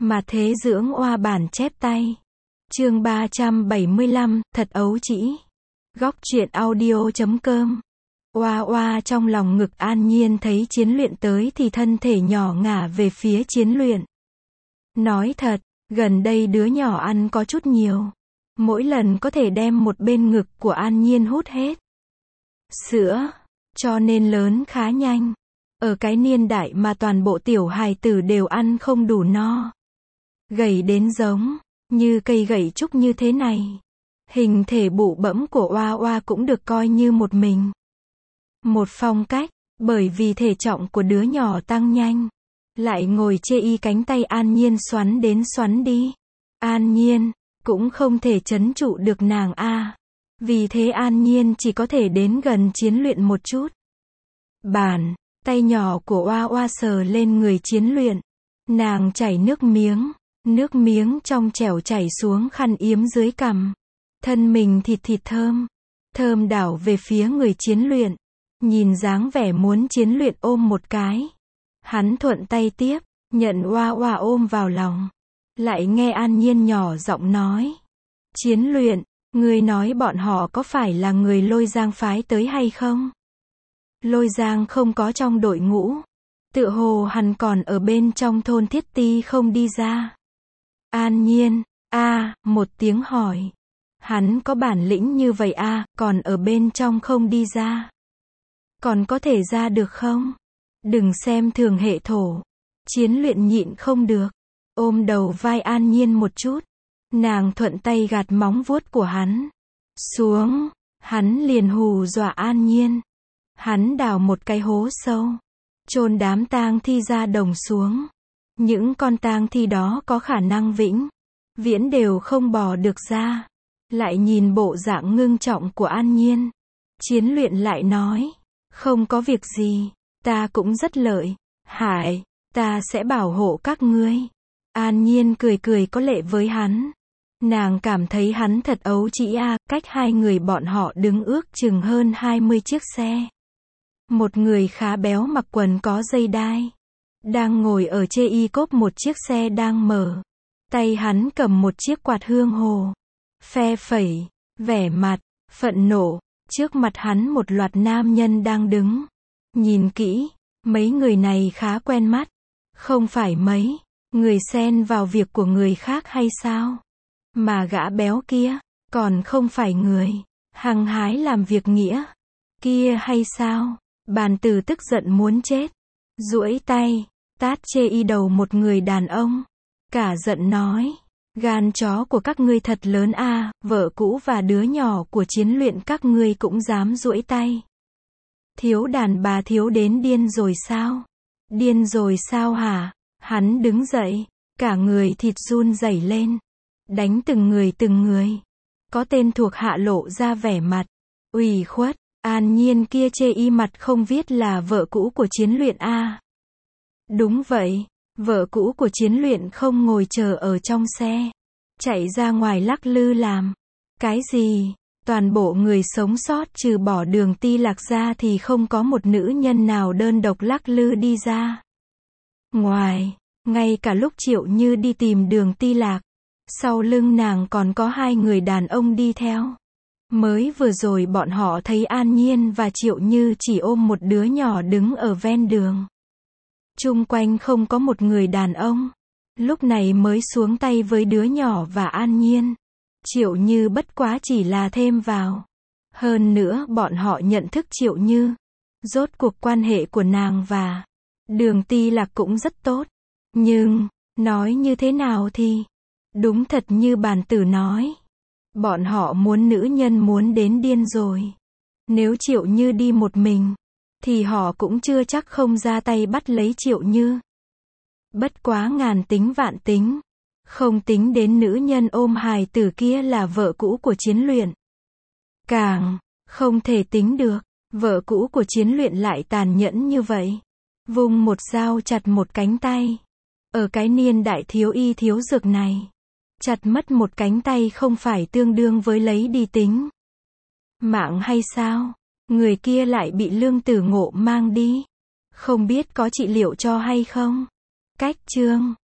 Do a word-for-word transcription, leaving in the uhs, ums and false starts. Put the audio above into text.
Mà thế dưỡng oa bản chép tay. Chương ba trăm bảy mươi lăm, thật ấu trĩ. Góc truyện audio chấm com. Oa oa trong lòng ngực An Nhiên thấy Chiến Luyện tới thì thân thể nhỏ ngả về phía Chiến Luyện. Nói thật, gần đây đứa nhỏ ăn có chút nhiều. Mỗi lần có thể đem một bên ngực của An Nhiên hút hết sữa, cho nên lớn khá nhanh. Ở cái niên đại mà toàn bộ tiểu hài tử đều ăn không đủ no, gầy đến giống như cây gậy trúc như thế này. Hình thể bụ bẫm của oa oa cũng được coi như một mình một phong cách, bởi vì thể trọng của đứa nhỏ tăng nhanh. Lại ngồi chê y cánh tay An Nhiên xoắn đến xoắn đi. An Nhiên cũng không thể trấn trụ được nàng a. Vì thế An Nhiên chỉ có thể đến gần Chiến Luyện một chút. Bàn tay nhỏ của oa oa sờ lên người Chiến Luyện. Nàng chảy nước miếng, nước miếng trong trẻo chảy xuống khăn yếm dưới cằm. Thân mình thịt thịt thơm, thơm đảo về phía người Chiến Luyện. Nhìn dáng vẻ muốn Chiến Luyện ôm một cái. Hắn thuận tay tiếp, nhận oa oa ôm vào lòng. Lại nghe An Nhiên nhỏ giọng nói. Chiến Luyện, ngươi nói bọn họ có phải là người Lôi Giang phái tới hay không? Lôi Giang không có trong đội ngũ. Tựa hồ hắn còn ở bên trong thôn Thiết Ti không đi ra. An Nhiên, a, một tiếng hỏi. Hắn có bản lĩnh như vậy a, còn ở bên trong không đi ra. Còn có thể ra được không? Đừng xem thường hệ thổ. Chiến Luyện nhịn không được, ôm đầu vai An Nhiên một chút. Nàng thuận tay gạt móng vuốt của hắn xuống, hắn liền hù dọa An Nhiên. Hắn đào một cái hố sâu, chôn đám tang thi ra đồng xuống. Những con tang thi đó có khả năng vĩnh viễn đều không bò được ra. Lại nhìn bộ dạng ngưng trọng của An Nhiên, Chiến Luyện lại nói, không có việc gì, ta cũng rất lợi hại, ta sẽ bảo hộ các ngươi. An Nhiên cười cười có lệ với hắn. Nàng cảm thấy hắn thật ấu trĩ a. Cách hai người bọn họ đứng ước chừng hơn hai mươi chiếc xe. Một người khá béo mặc quần có dây đai, đang ngồi ở chê y cốp một chiếc xe đang mở. Tay hắn cầm một chiếc quạt hương hồ, phe phẩy, vẻ mặt phẫn nộ. Trước mặt hắn một loạt nam nhân đang đứng. Nhìn kỹ, mấy người này khá quen mắt. Không phải mấy người xen vào việc của người khác hay sao? Mà gã béo kia, còn không phải người hăng hái làm việc nghĩa kia hay sao? Bàn Tử tức giận muốn chết, duỗi tay tát chê y đầu một người đàn ông, cả giận nói, gan chó của các ngươi thật lớn a, vợ cũ và đứa nhỏ của Chiến Luyện các ngươi cũng dám duỗi tay. Thiếu đàn bà thiếu đến điên rồi sao? Điên rồi sao hả? Hắn đứng dậy, cả người thịt run rẩy lên, đánh từng người từng người. Có tên thuộc hạ lộ ra vẻ mặt ủy khuất. An Nhiên kia chê y mặt không viết là vợ cũ của Chiến Luyện a. Đúng vậy, vợ cũ của Chiến Luyện không ngồi chờ ở trong xe, chạy ra ngoài lắc lư làm cái gì? Toàn bộ người sống sót trừ bỏ Đường Ti Lạc ra thì không có một nữ nhân nào đơn độc lắc lư đi ra ngoài. Ngay cả lúc Triệu Như đi tìm Đường Ti Lạc, sau lưng nàng còn có hai người đàn ông đi theo. Mới vừa rồi bọn họ thấy An Nhiên và Triệu Như chỉ ôm một đứa nhỏ đứng ở ven đường. Chung quanh không có một người đàn ông. Lúc này mới xuống tay với đứa nhỏ và An Nhiên. Triệu Như bất quá chỉ là thêm vào. Hơn nữa bọn họ nhận thức Triệu Như. Rốt cuộc quan hệ của nàng và Đường Ti Lạc cũng rất tốt. Nhưng, nói như thế nào thì, đúng thật như Bàn Tử nói. Bọn họ muốn nữ nhân muốn đến điên rồi. Nếu Triệu Như đi một mình, thì họ cũng chưa chắc không ra tay bắt lấy Triệu Như. Bất quá ngàn tính vạn tính, không tính đến nữ nhân ôm hài tử kia là vợ cũ của Chiến Luyện. Càng không thể tính được, vợ cũ của Chiến Luyện lại tàn nhẫn như vậy. Vung một dao chặt một cánh tay. Ở cái niên đại thiếu y thiếu dược này, chặt mất một cánh tay không phải tương đương với lấy đi tính mạng hay sao? Người kia lại bị Lương Tử Ngộ mang đi. Không biết có trị liệu cho hay không? Cách chương